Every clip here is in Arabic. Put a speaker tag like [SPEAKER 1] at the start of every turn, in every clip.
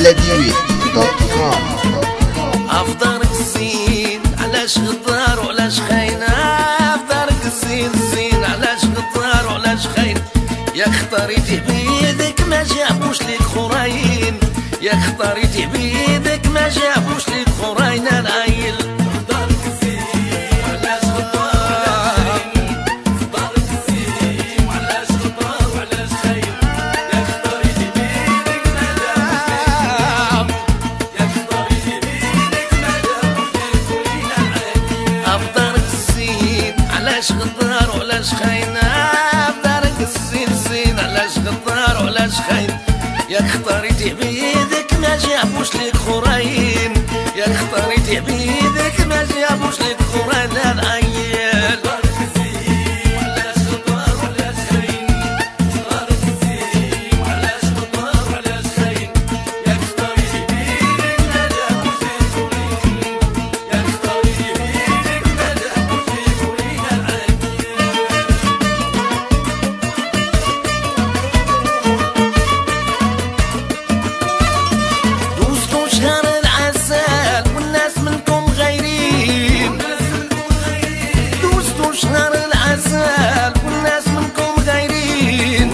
[SPEAKER 1] بلاديوي.com.
[SPEAKER 2] افطارك الزين علاش غدار وعلاش خاين؟ افطارك الزين الزين علاش غدار وعلاش خاين؟ يا اختاريتي بيدك ما جابوش ليك خراين، يا اختاريتي بيدك ما جابوش ليك خراين. العيل افطارك الزين علاش غدار، افطارك الزين وعلاش غدار وعلاش خاين؟ يا اختاريتي بيدك ما جابوش افطارك الزين علاش غدار وعلاش خاين؟ افطارك الزين الزين علاش غدار وعلاش خاين؟ يا اختاريتي بيدك ما جابوش ليك خراين، يا اختاريتي بيدك ما جابوش ليك خراين. العيال افطارك الزين علاش غدار وعلاش خاين؟ افطارك الزين وعلاش غدار وعلاش خاين؟ يا اختاريتي بيدك ما جابوش ليك خراين، يا اختاريتي بيدك ما جابوش ليك خراين. دوزتو شهر العسل والناس منكم غايرين، دوزتو شهر العسل والناس منكم غايرين.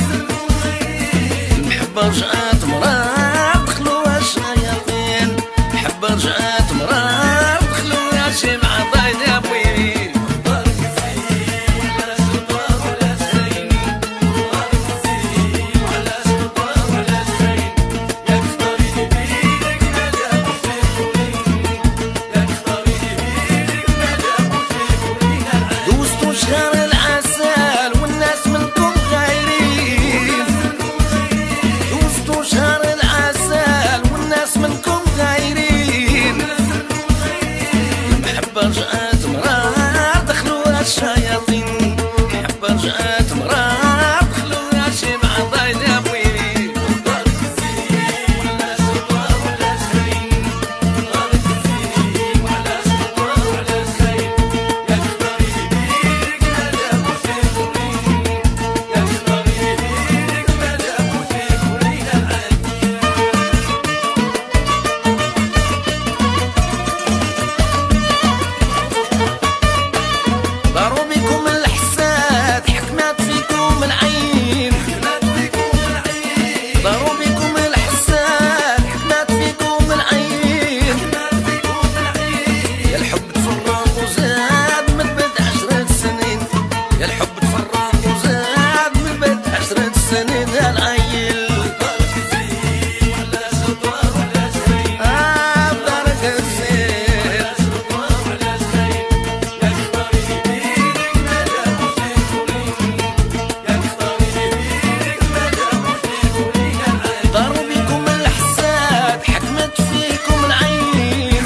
[SPEAKER 2] المحبة رجعت مرار دخلوها الشياطين، المحبة رجعت مرار دخلوها شي معطاين. يا بويلي افطارك الزين وعلاش غدار وعلاش خاين؟ افطارك الزين وعلاش غدار وعلاش خاين؟ يا اختاريتي بيدك ما جابوش ليك خراين، يا اختاريتي بيدك ما جابوش ليك خراين. دوزتو شهر العسل والناس منكم غايرين، دوزتو شهر العسل والناس منكم غايرين. المحبة رجعت مرار دخلوها الشياطين، المحبة رجعت مرار دخلوها شي معطاين. يا بويلي افطارك الزين وعلاش غدار وعلاش خاين؟ افطارك الزين وعلاش غدار وعلاش خاين؟ يا اختاريتي بيدك ما جابوش ليك خراين، يا اختاريتي بيدك ما جابوش ليك خراين. ضروا بكم الحساد حكمات فيكم العين، ضروا بكم الحساد حكمات فيكم العين. يا الحب تفرق وزاد من بعد 10 سنين، يا الحب تفرق وزاد من بعد 10 سنين. العيل افطارك الزين وعلاش غدار وعلاش خاين؟ افطارك الزين وعلاش غدار وعلاش خاين؟ يا اختاريتي بيدك ما جابوش ليك خراين، يا اختاريتي بيدك ما جابوش ليك خراين. ضروا بكم الحساد حكمت فيكم العين،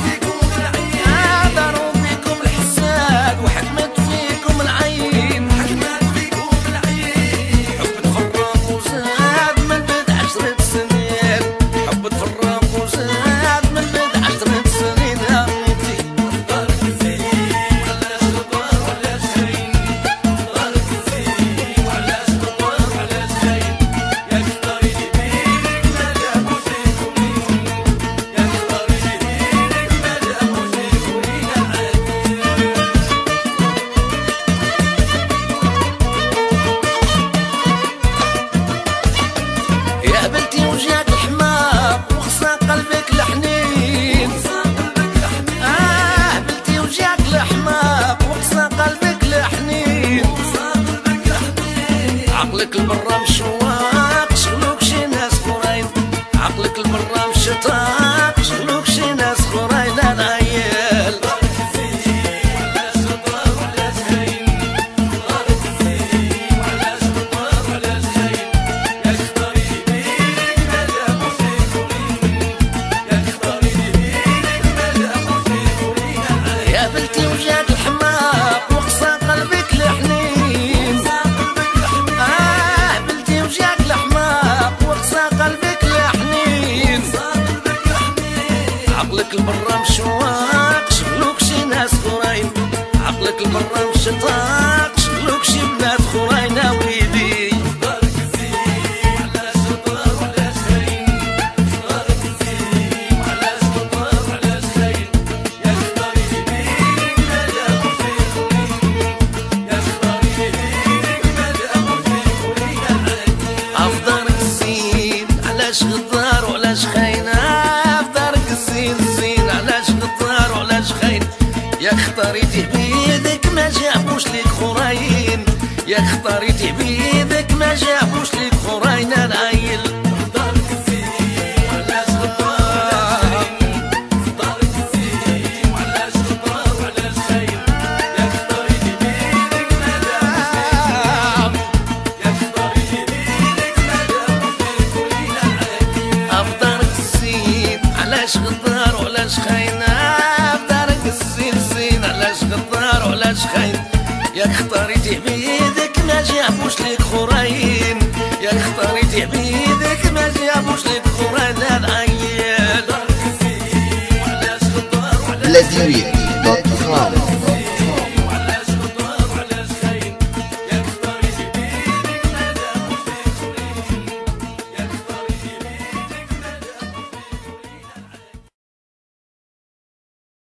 [SPEAKER 2] ضروا بكم الحساد وحكمت فيكم العين. حب تفرق وزاد من بعد 10 سنين، حب تفرق وزاد من بعد 10 سنين. يا موتي افطارك الزين وعلاش غدار وعلاش خاين؟ افطارك الزين وعلاش غدار وعلاش خاين؟ يا اختاريتي بيدك ما جابوش ليك خراين، يا اختاريتي بيدك ما جابوش ليك خراين. يا بنتي وجاك الحماق وخصى قلبك الحنين، بنتي وجاك الحماق وخصى قلبك الحنين. عقلك البرا مشواق شغلوك شي ناس خراين، عقلك البرا مشتاق شغلوك شي ناس خراين. العيال افطارك الزين وعلاش غدار وعلاش خاين؟ افطارك الزين وعلاش غدار وعلاش خاين؟ يا اختاريتي بيدك ما جابوش ليك خراين، يا اختاريتي بيدك ما جابوش ليك خراين. يا بنتي وجاك الحماق وقسى قلبك الحنين، بنتي وجاك الحماق وقسى قلبك الحنين. عقلك البرا مشواق شغلوك شي ناس خراين، عقلك البرا مشتاق شغلوك شي بنات خراين. يا ويلي افطارك الزين وعلاش غدار وعلاش خاين؟ علاش خاينة في دارك الزين الزين، علاش غدار وعلاش خاين؟ يا اختاريتي بيدك ما جابوش ليك خراين، يا اختاريتي بيدك ما جابوش ليك خراين. العيل دارك الزين وعلاش غدار، دارك الزين وعلاش غدار وعلاش خاين؟ يا اختاريتي بيدك ما جابوش، يا اختاريتي بيدك ما جابوش ليك خراين. العيل في دارك الزين علاش غدار وعلاش خاين؟ غدار وعلاش خاين؟ يا اختاريتي بيدك ما جابوش ليك خراين، يا اختاريتي بيدك